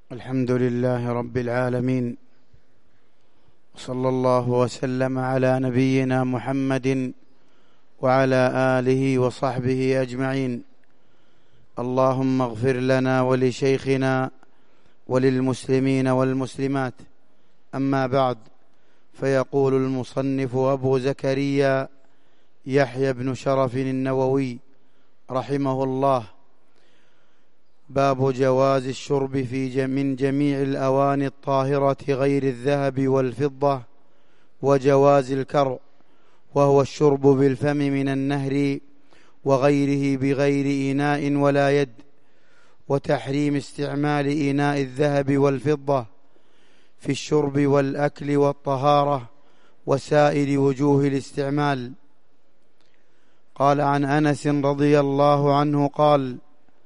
الحمد لله رب العالمين، صلى الله وسلم على نبينا محمد وعلى آله وصحبه أجمعين. اللهم اغفر لنا ولشيخنا وللمسلمين والمسلمات. أما بعد، فيقول المصنف أبو زكريا يحيى بن شرف النووي رحمه الله: باب جواز الشرب من جميع الأواني الطاهرة غير الذهب والفضة، وجواز الكرع وهو الشرب بالفم من النهر وغيره بغير إناء ولا يد، وتحريم استعمال إناء الذهب والفضة في الشرب والأكل والطهارة وسائر وجوه الاستعمال. قال عن أنس رضي الله عنه قال: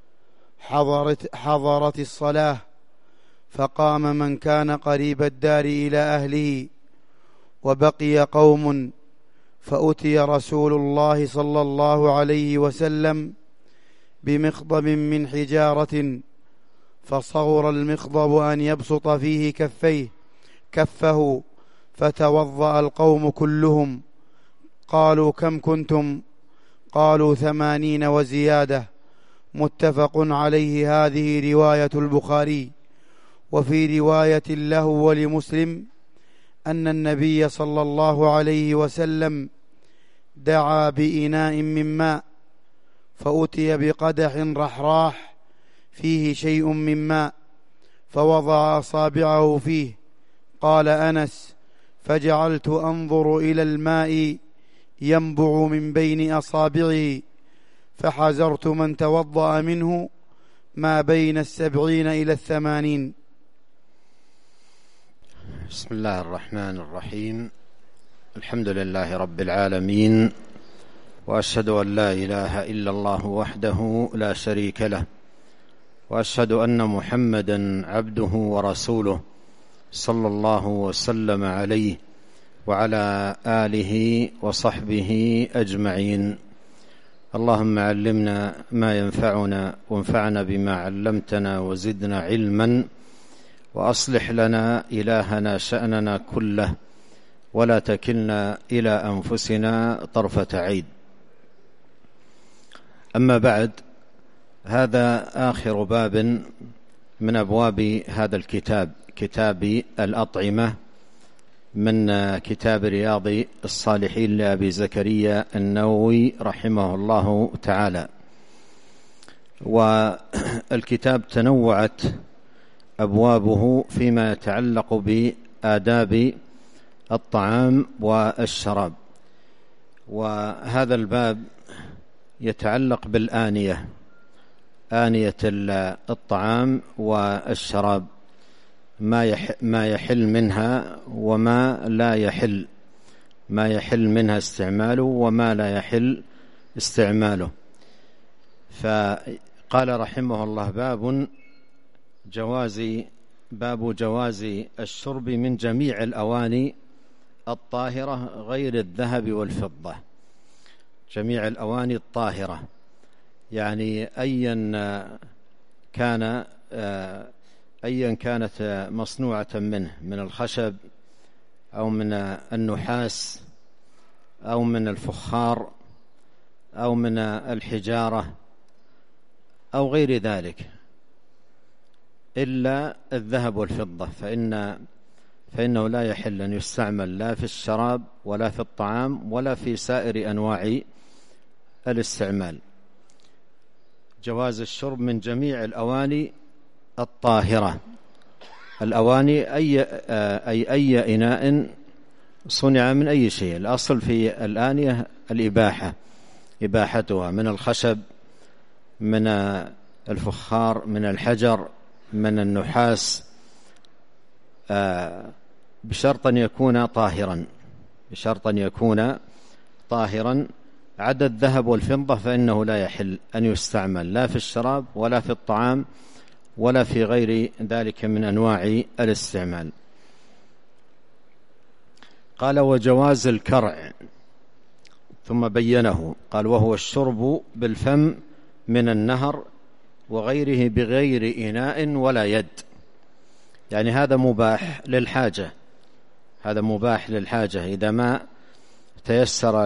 حضرت الصلاة فقام من كان قريب الدار إلى أهله، وبقي قوم، فأتي رسول الله صلى الله عليه وسلم بمخضب من حجارة، فصغر المخضب أن يبسط فيه كفه، فتوضأ القوم كلهم. قالوا: كم كنتم؟ قالوا: 80 وزيادة. متفق عليه. هذه رواية البخاري. وفي رواية له ولمسلم أن النبي صلى الله عليه وسلم دعا بإناء من ماء، فأتي بقدح رحراح فيه شيء من ماء، فوضع أصابعه فيه. قال أنس: فجعلت أنظر إلى الماء ينبع من بين أصابعه، فحذرت من توضأ منه ما بين 70 إلى 80. بسم الله الرحمن الرحيم. الحمد لله رب العالمين، وأشهد أن لا إله إلا الله وحده لا شريك له، وأشهد أن محمدا عبده ورسوله صلى الله وسلم عليه وعلى آله وصحبه أجمعين. اللهم علمنا ما ينفعنا، وانفعنا بما علمتنا، وزدنا علما، وأصلح لنا إلهنا شأننا كله، ولا تكلنا إلى أنفسنا طرفة عين. أما بعد، هذا آخر باب من أبواب هذا الكتاب، كتاب الأطعمة، من كتاب رياض الصالحين لأبي زكريا النووي رحمه الله تعالى. والكتاب تنوعت أبوابه فيما يتعلق بآداب الطعام والشراب، وهذا الباب يتعلق بالآنية، آنية الطعام والشراب، ما يحل منها وما لا يحل، ما يحل منها استعماله وما لا يحل استعماله. فقال رحمه الله: باب جواز الشرب من جميع الأواني الطاهرة غير الذهب والفضة. جميع الأواني الطاهرة يعني أيا كانت مصنوعة منه، من الخشب أو من النحاس أو من الفخار أو من الحجارة أو غير ذلك، إلا الذهب والفضة، فإنه لا يحل أن يستعمل لا في الشراب ولا في الطعام ولا في سائر أنواع الاستعمال. جواز الشرب من جميع الأواني الطاهرة. الأواني أي إناء صنع من أي شيء. الأصل في الآنية الإباحة، إباحتها من الخشب، من الفخار، من الحجر، من النحاس، بشرط أن يكون طاهرا، بشرط أن يكون طاهرا. عدا الذهب والفضة فإنه لا يحل أن يستعمل لا في الشراب ولا في الطعام ولا في غير ذلك من أنواع الاستعمال. قال: وجواز الكرع، ثم بينه قال: وهو الشرب بالفم من النهر وغيره بغير إناء ولا يد. يعني هذا مباح للحاجة، هذا مباح للحاجة إذا ما تيسر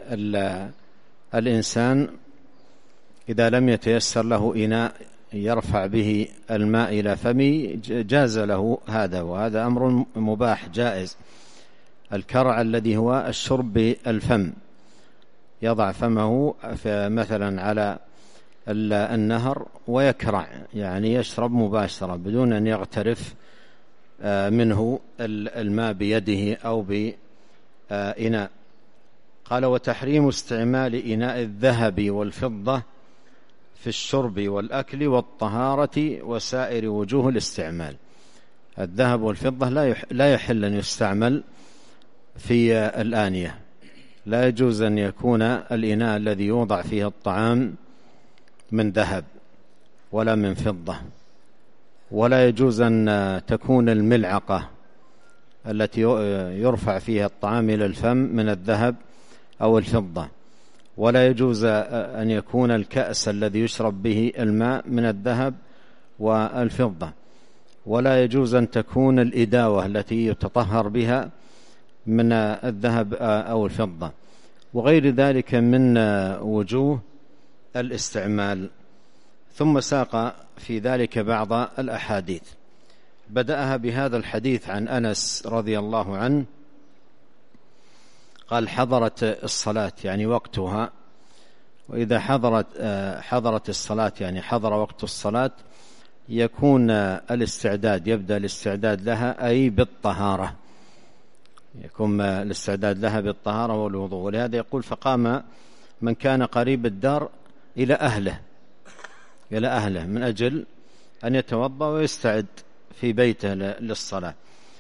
للإنسان، إذا لم يتيسر له إناء يرفع به الماء إلى فمه جاز له هذا، وهذا أمر مباح جائز. الكرع الذي هو الشرب بالفم، يضع فمه مثلا على النهر ويكرع، يعني يشرب مباشرة بدون أن يغترف منه الماء بيده أو بإناء. قال: وتحريم استعمال إناء الذهب والفضة في الشرب والأكل والطهارة وسائر وجوه الاستعمال. الذهب والفضة لا يحل أن يستعمل في الآنية، لا يجوز أن يكون الإناء الذي يوضع فيه الطعام من ذهب ولا من فضة، ولا يجوز أن تكون الملعقة التي يرفع فيها الطعام إلى الفم من الذهب أو الفضة، ولا يجوز أن يكون الكأس الذي يشرب به الماء من الذهب والفضة، ولا يجوز أن تكون الإداوة التي يتطهر بها من الذهب أو الفضة، وغير ذلك من وجوه الاستعمال. ثم ساق في ذلك بعض الأحاديث، بدأها بهذا الحديث عن أنس رضي الله عنه قال: حضرت الصلاة يعني وقتها، وإذا حضرت الصلاة يعني حضر وقت الصلاة يكون الاستعداد، يبدأ الاستعداد لها أي بالطهارة، يكون الاستعداد لها بالطهارة والوضوء. ولهذا يقول: فقام من كان قريب الدار إلى أهله من أجل أن يتوضأ ويستعد في بيته للصلاة.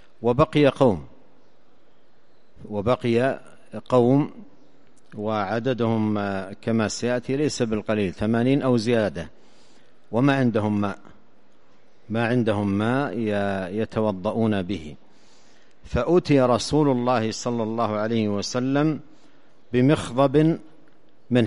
وبقي قوم وعددهم كما سيأتي ليس بالقليل، 80 أو زيادة، وما عندهم ماء يتوضؤون به. فأتي رسول الله صلى الله عليه وسلم بمخضب من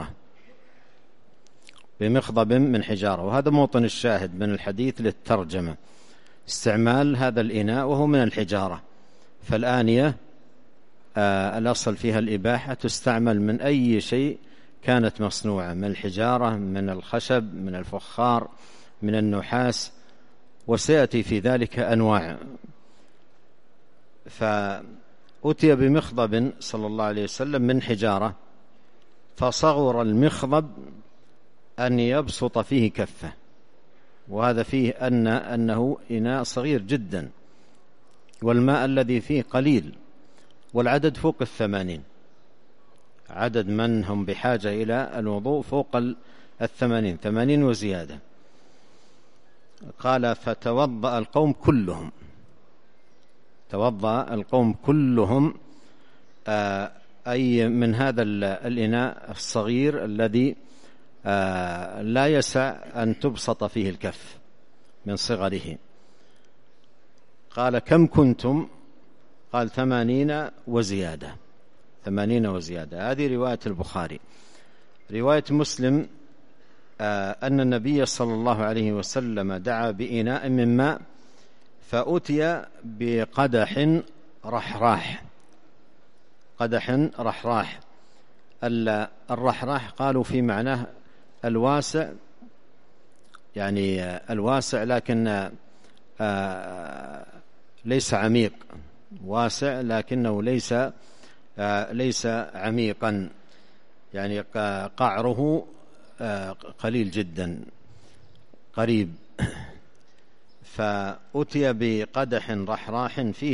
حجارة، وهذا موطن الشاهد من الحديث للترجمة، استعمال هذا الإناء وهو من الحجارة. فالآنية الأصل فيها الإباحة، تستعمل من أي شيء كانت مصنوعة، من الحجارة، من الخشب، من الفخار، من النحاس، وسيأتي في ذلك أنواع. فأتي بمخضب صلى الله عليه وسلم من حجارة، فصغر المخضب أن يبسط فيه كفه، وهذا فيه أنه إناء صغير جدا، والماء الذي فيه قليل، والعدد فوق 80، عدد من هم بحاجة إلى الوضوء فوق 80 وزيادة. قال: فتوضأ القوم كلهم، أي من هذا الإناء الصغير الذي لا يسع أن تبسط فيه الكف من صغره. قال: كم كنتم؟ قال: 80 وزيادة. هذه رواية البخاري. رواية مسلم أن النبي صلى الله عليه وسلم دعا بإناء من ماء، فأتي بقدح رحراح. الرحراح قالوا في معناه الواسع، يعني الواسع لكن ليس عميق، واسع لكنه ليس عميقا، يعني قعره قليل جدا قريب. فأتي بقدح رحراح فيه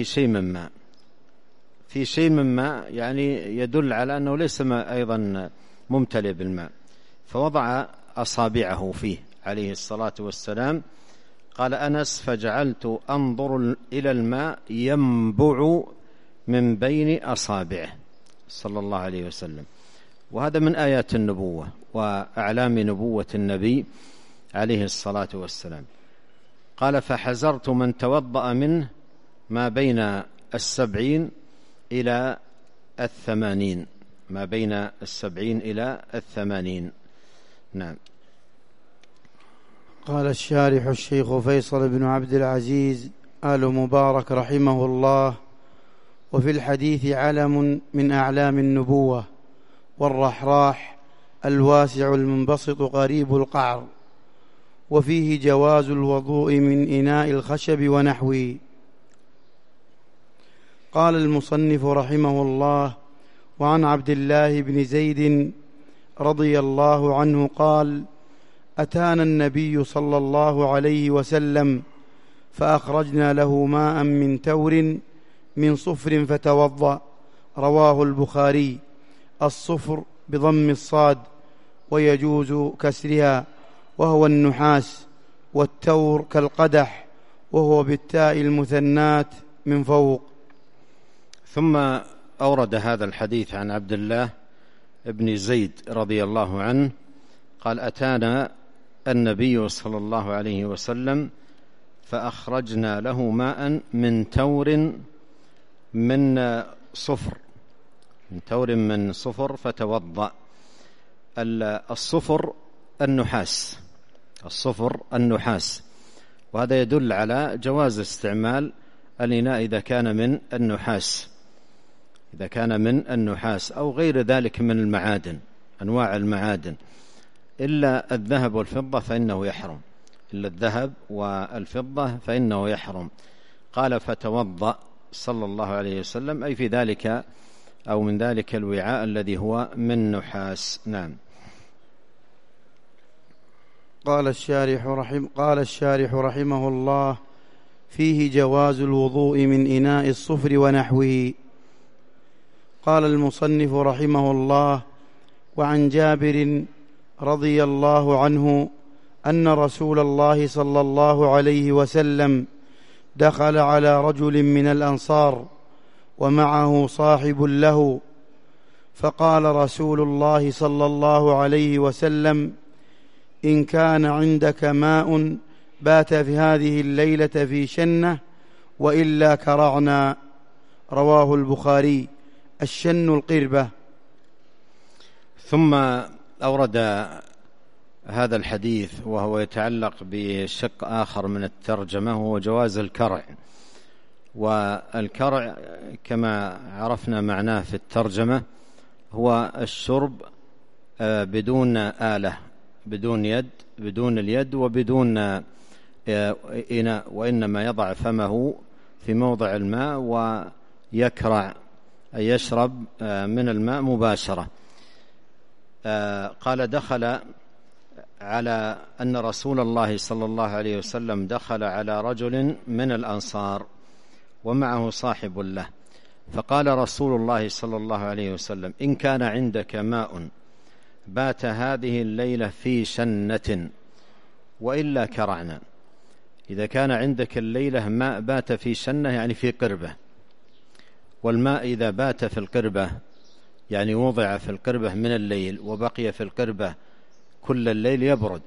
شيء من ماء، يعني يدل على أنه ليس ماء أيضا ممتلئ بالماء. فوضع أصابعه فيه عليه الصلاة والسلام. قال أنس: فجعلت أنظر إلى الماء ينبع من بين أصابعه صلى الله عليه وسلم. وهذا من آيات النبوة وأعلام نبوة النبي عليه الصلاة والسلام. قال: فحزرت من توضأ منه ما بين 70 إلى 80. نعم. قال الشارح الشيخ فيصل بن عبد العزيز آل مبارك رحمه الله. وفي الحديث علم من أعلام النبوة، والرحراح الواسع المنبسط قريب القعر، وفيه جواز الوضوء من إناء الخشب ونحوه. قال المصنف رحمه الله: وعن عبد الله بن زيد رضي الله عنه قال: أتانا النبي صلى الله عليه وسلم فأخرجنا له ماء من تور من صفر فتوضأ. رواه البخاري. الصفر بضم الصاد ويجوز كسرها، وهو النحاس، والتور كالقدح وهو بالتاء المثنات من فوق. ثم أورد هذا الحديث عن عبد الله بن زيد رضي الله عنه قال: أتانا النبي صلى الله عليه وسلم فأخرجنا له ماء من تور من صفر فتوضأ. الصفر النحاس، وهذا يدل على جواز استعمال الإناء إذا كان من النحاس أو غير ذلك من المعادن، أنواع المعادن، إلا الذهب والفضة فإنه يحرم. قال: فتوضأ صلى الله عليه وسلم، أي في ذلك أو من ذلك الوعاء الذي هو من نحاس. نعم. قال الشارح رحمه الله: فيه جواز الوضوء من إناء الصفر ونحوه. قال المصنف رحمه الله: وعن جابر رضي الله عنه أن رسول الله صلى الله عليه وسلم دخل على رجل من الأنصار ومعه صاحب له، فقال رسول الله صلى الله عليه وسلم: إن كان عندك ماء بات في هذه الليلة في شنة وإلا كرعنا. رواه البخاري. الشن القربة. ثم أورد هذا الحديث وهو يتعلق بشق آخر من الترجمة، وهو جواز الكرع. والكرع كما عرفنا معناه في الترجمة هو الشرب بدون آلة، بدون اليد وبدون إناء، وإنما يضع فمه في موضع الماء ويكرع، أي يشرب من الماء مباشرة. قال: دخل على أن رسول الله صلى الله عليه وسلم دخل على رجل من الأنصار ومعه صاحب له، فقال رسول الله صلى الله عليه وسلم: إن كان عندك ماء بات هذه الليلة في شنة وإلا كرعنا. إذا كان عندك الليلة ماء بات في شنة يعني في قربة، والماء إذا بات في القربة يعني وضع في القربة من الليل وبقي في القربة كل الليل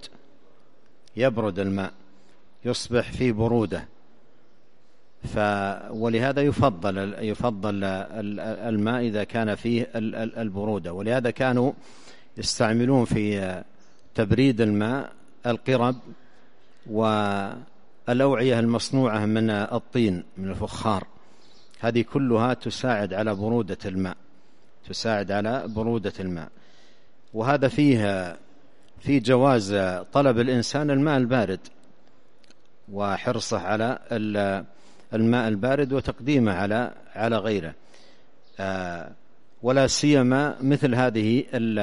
يبرد الماء، يصبح في برودة. ولهذا يفضل الماء إذا كان فيه البرودة. ولهذا كانوا يستعملون في تبريد الماء القرب والأوعية المصنوعة من الطين، من الفخار. هذه كلها تساعد على برودة الماء. وهذا في جواز طلب الإنسان الماء البارد وحرصه على الماء البارد وتقديمه على غيره، ولا سيما مثل هذه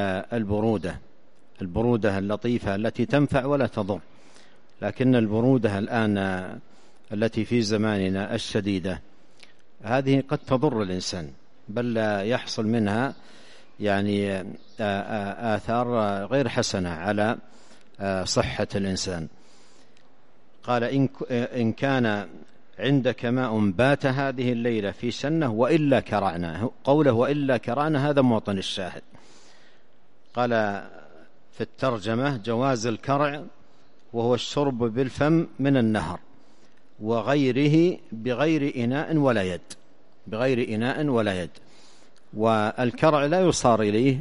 البرودة اللطيفة التي تنفع ولا تضر. لكن البرودة الآن التي في زماننا الشديدة هذه قد تضر الإنسان، بل يحصل منها يعني آثار غير حسنة على صحة الإنسان. قال: إن كان عندك ماء بات هذه الليلة في شنة وإلا كرعنا. قوله وإلا كرعنا هذا موطن الشاهد. قال في الترجمة: جواز الكرع وهو الشرب بالفم من النهر وغيره بغير إناء ولا يد. والكرع لا يصار إليه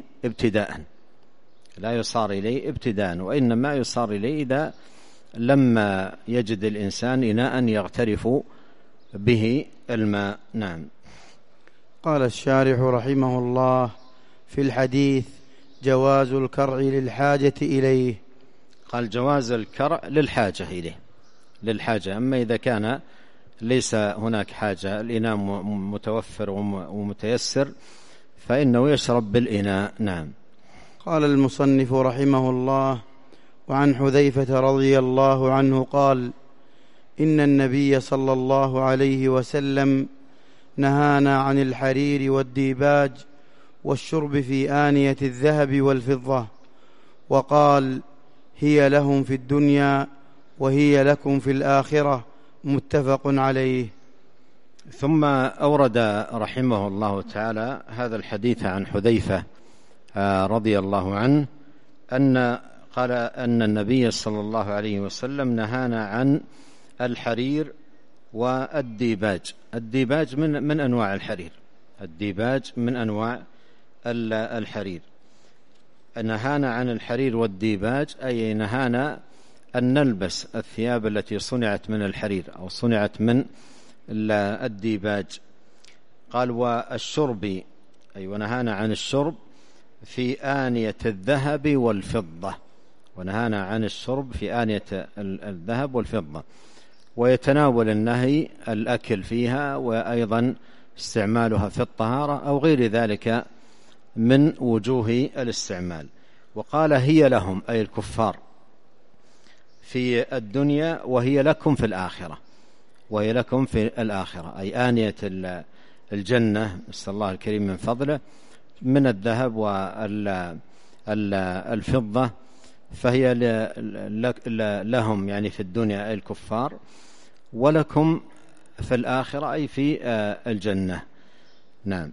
ابتداء، وإنما يصار إليه إذا لما يجد الإنسان إناء يغترف به الماء. نعم. قال الشارح رحمه الله: في الحديث جواز الكرع للحاجة إليه. قال جواز الكرع للحاجة إليه، للحاجة. أما إذا كان ليس هناك حاجة، الإناء متوفر ومتيسر، فإنه يشرب بالإناء. نعم. قال المصنف رحمه الله: وعن حذيفة رضي الله عنه قال: إن النبي صلى الله عليه وسلم نهانا عن الحرير والديباج والشرب في آنية الذهب والفضة، وقال: هي لهم في الدنيا وهي لكم في الآخرة، متفق عليه. ثم أورد رحمه الله تعالى هذا الحديث عن حذيفة رضي الله عنه قال أن النبي صلى الله عليه وسلم نهانا عن الحرير والديباج. الديباج من أنواع الحرير، الديباج من أنواع الحرير. نهانا عن الحرير والديباج أي نهانا أن نلبس الثياب التي صنعت من الحرير أو صنعت من الديباج. قال: والشرب أي ونهانا عن الشرب في آنية الذهب والفضة، ونهانا عن الشرب في آنية الذهب والفضة. ويتناول النهي الأكل فيها وأيضا استعمالها في الطهارة أو غير ذلك من وجوه الاستعمال. وقال: هي لهم أي الكفار في الدنيا وهي لكم في الآخرة، وهي لكم في الآخرة أي آنية الجنة، نسأل الله الكريم من فضله، من الذهب والفضة، فهي لهم يعني في الدنيا أي الكفار، ولكم في الآخرة أي في الجنة. نعم.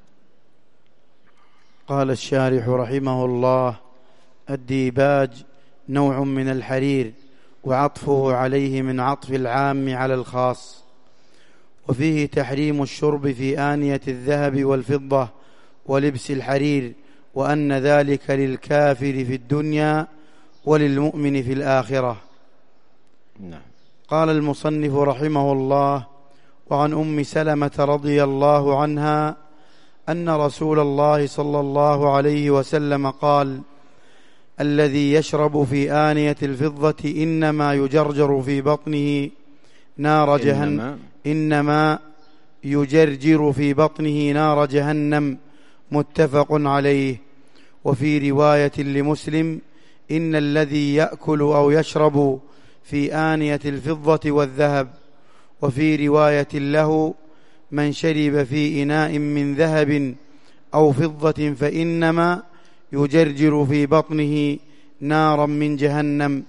قال الشارح رحمه الله: الديباج نوع من الحرير، وعطفه عليه من عطف العام على الخاص، وفيه تحريم الشرب في آنية الذهب والفضة ولبس الحرير، وأن ذلك للكافر في الدنيا وللمؤمن في الآخرة. نعم. قال المصنف رحمه الله: وعن أم سلمة رضي الله عنها أن رسول الله صلى الله عليه وسلم قال: الذي يشرب في آنية الفضة إنما يجرجر في بطنه نار جهنم، إنما يجرجر في بطنه نار جهنم، متفق عليه. وفي رواية لمسلم: إن الذي يأكل أو يشرب في آنية الفضة والذهب. وفي رواية له: من شرب في إناء من ذهب أو فضة فإنما يجرجر في بطنه نارا من جهنم.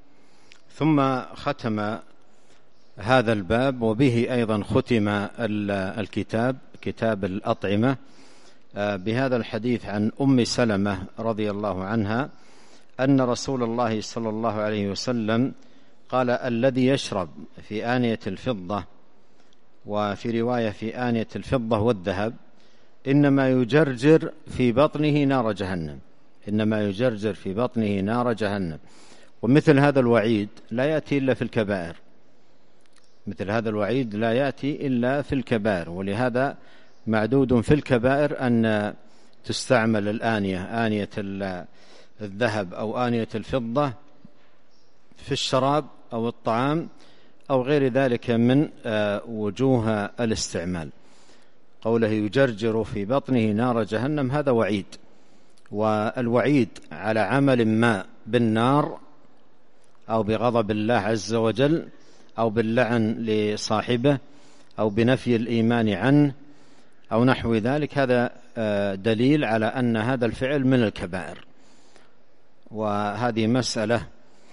ثم ختم هذا الباب، وبه أيضا ختم الكتاب، كتاب الأطعمة، بهذا الحديث عن أم سلمة رضي الله عنها أن رسول الله صلى الله عليه وسلم قال: الذي يشرب في آنية الفضة، وفي رواية في آنية الفضة والذهب، إنما يجرجر في بطنه نار جهنم، إنما يجرجر في بطنه نار جهنم. ومثل هذا الوعيد لا يأتي إلا في الكبائر، مثل هذا الوعيد لا يأتي إلا في الكبائر، ولهذا معدود في الكبائر أن تستعمل الآنية، آنية الذهب أو آنية الفضة، في الشراب أو الطعام أو غير ذلك من وجوه الاستعمال. قوله يجرجر في بطنه نار جهنم هذا وعيد، والوعيد على عمل ما بالنار أو بغضب الله عز وجل أو باللعن لصاحبه أو بنفي الإيمان عنه أو نحو ذلك، هذا دليل على أن هذا الفعل من الكبائر. وهذه مسألة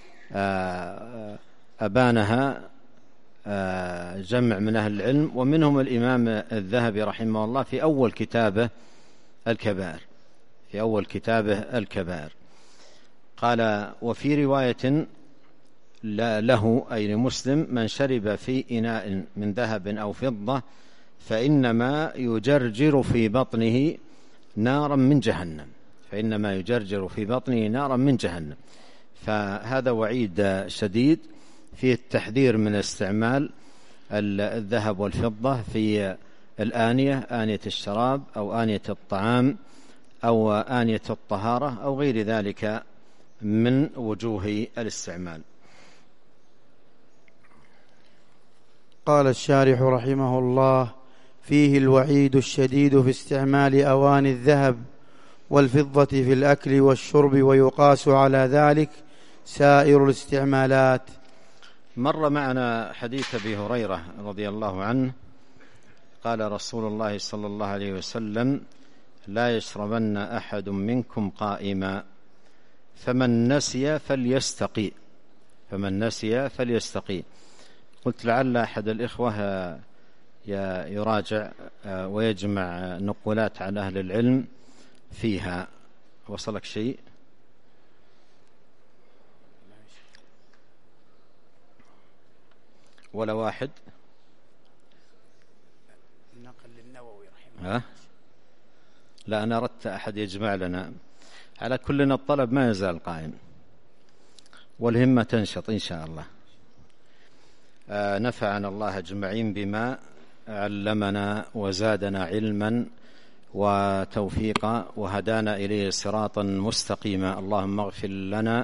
أبانها جمع من أهل العلم، ومنهم الإمام الذهبي رحمه الله في أول كتابه الكبائر، في أول كتابه الكبائر قال: وفي رواية له أي لمسلم: من شرب في إناء من ذهب أو فضة فإنما يجرجر في بطنه نارا من جهنم، فإنما يجرجر في بطنه نارا من جهنم. فهذا وعيد شديد فيه التحذير من استعمال الذهب والفضة في الآنية، آنية الشراب أو آنية الطعام أو آنية الطهارة أو غير ذلك من وجوه الاستعمال. قال الشارح رحمه الله: فيه الوعيد الشديد في استعمال أواني الذهب والفضة في الأكل والشرب، ويقاس على ذلك سائر الاستعمالات. مر معنا حديث أبي هريرة رضي الله عنه قال رسول الله صلى الله عليه وسلم: لا يشربن أحد منكم قائما، فمن نسي فليستقي. قلت لعل أحد الإخوة يراجع ويجمع نقولات عن أهل العلم فيها. وصلك شيء؟ ولا واحد؟ نقل للنووي رحمه الله. لا، أنا أردت أحد يجمع لنا. على كلنا الطلب ما يزال قائم والهمة تنشط إن شاء الله. نفعنا الله أجمعين بما علمنا وزادنا علما وتوفيقا وهدانا إليه صراطا مستقيما. اللهم اغفر لنا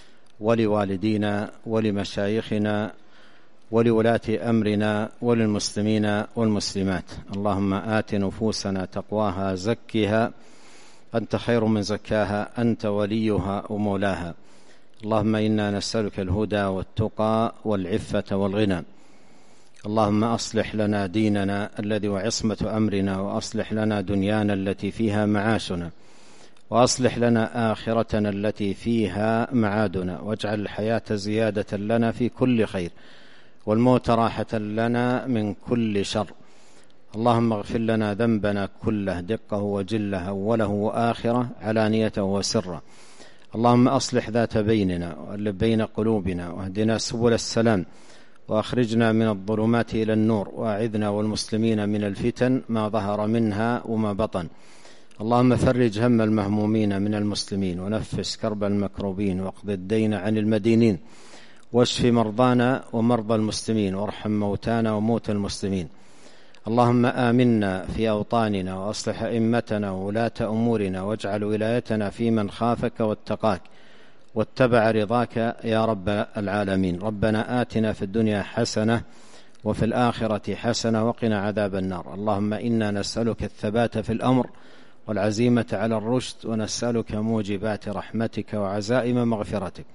ولوالدينا ولمشايخنا ولولاة أمرنا وللمسلمين والمسلمات. اللهم آت نفوسنا تقواها زكها أنت خير من زكاها، أنت وليها ومولاها. اللهم إنا نسألك الهدى والتقى والعفة والغنى. اللهم أصلح لنا ديننا الذي وعصمة أمرنا، وأصلح لنا دنيانا التي فيها معاشنا، وأصلح لنا آخرتنا التي فيها معادنا، واجعل الحياة زيادة لنا في كل خير، والموت راحة لنا من كل شر. اللهم اغفر لنا ذنبنا كله دقه وجله، أوله وآخره، علانيته وسره. اللهم أصلح ذات بيننا وألف بين قلوبنا، واهدنا سبل السلام، وأخرجنا من الظلمات إلى النور، وأعذنا والمسلمين من الفتن ما ظهر منها وما بطن. اللهم فرج هم المهمومين من المسلمين، ونفس كرب المكروبين، واقض الدين عن المدينين، واشف مرضانا ومرضى المسلمين، وارحم موتانا وموتى المسلمين. اللهم آمنا في أوطاننا، وأصلح أئمتنا وولاة أمورنا، واجعل ولايتنا في من خافك واتقاك واتبع رضاك يا رب العالمين. ربنا آتنا في الدنيا حسنة وفي الآخرة حسنة وقنا عذاب النار. اللهم إنا نسألك الثبات في الأمر والعزيمة على الرشد، ونسألك موجبات رحمتك وعزائم مغفرتك،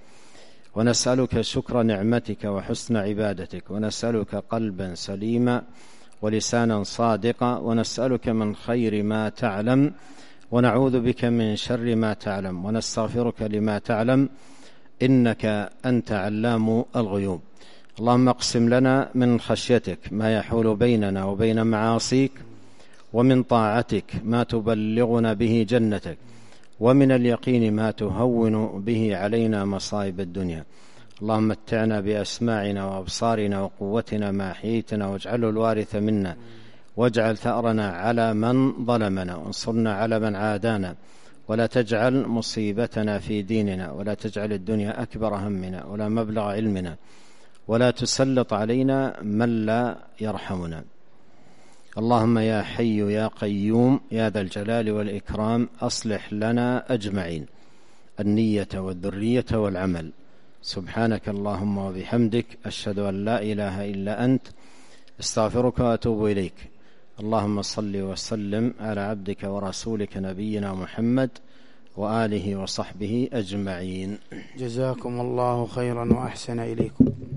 ونسألك شكر نعمتك وحسن عبادتك، ونسألك قلبا سليما ولسانا صادقا، ونسألك من خير ما تعلم، ونعوذ بك من شر ما تعلم، ونستغفرك لما تعلم، إنك أنت علام الغيوب. اللهم اقسم لنا من خشيتك ما يحول بيننا وبين معاصيك، ومن طاعتك ما تبلغنا به جنتك، ومن اليقين ما تهون به علينا مصائب الدنيا. اللهم متعنا بأسماعنا وأبصارنا وقوتنا ما أحييتنا، واجعله الوارث منا، واجعل ثأرنا على من ظلمنا، وانصرنا على من عادانا، ولا تجعل مصيبتنا في ديننا، ولا تجعل الدنيا أكبر همنا ولا مبلغ علمنا، ولا تسلط علينا من لا يرحمنا. اللهم يا حي يا قيوم يا ذا الجلال والإكرام، أصلح لنا أجمعين النية والذرية والعمل. سبحانك اللهم وبحمدك، أشهد أن لا إله إلا أنت، استغفرك وأتوب إليك. اللهم صل وسلم على عبدك ورسولك نبينا محمد وآله وصحبه أجمعين. جزاكم الله خيرا وأحسن إليكم.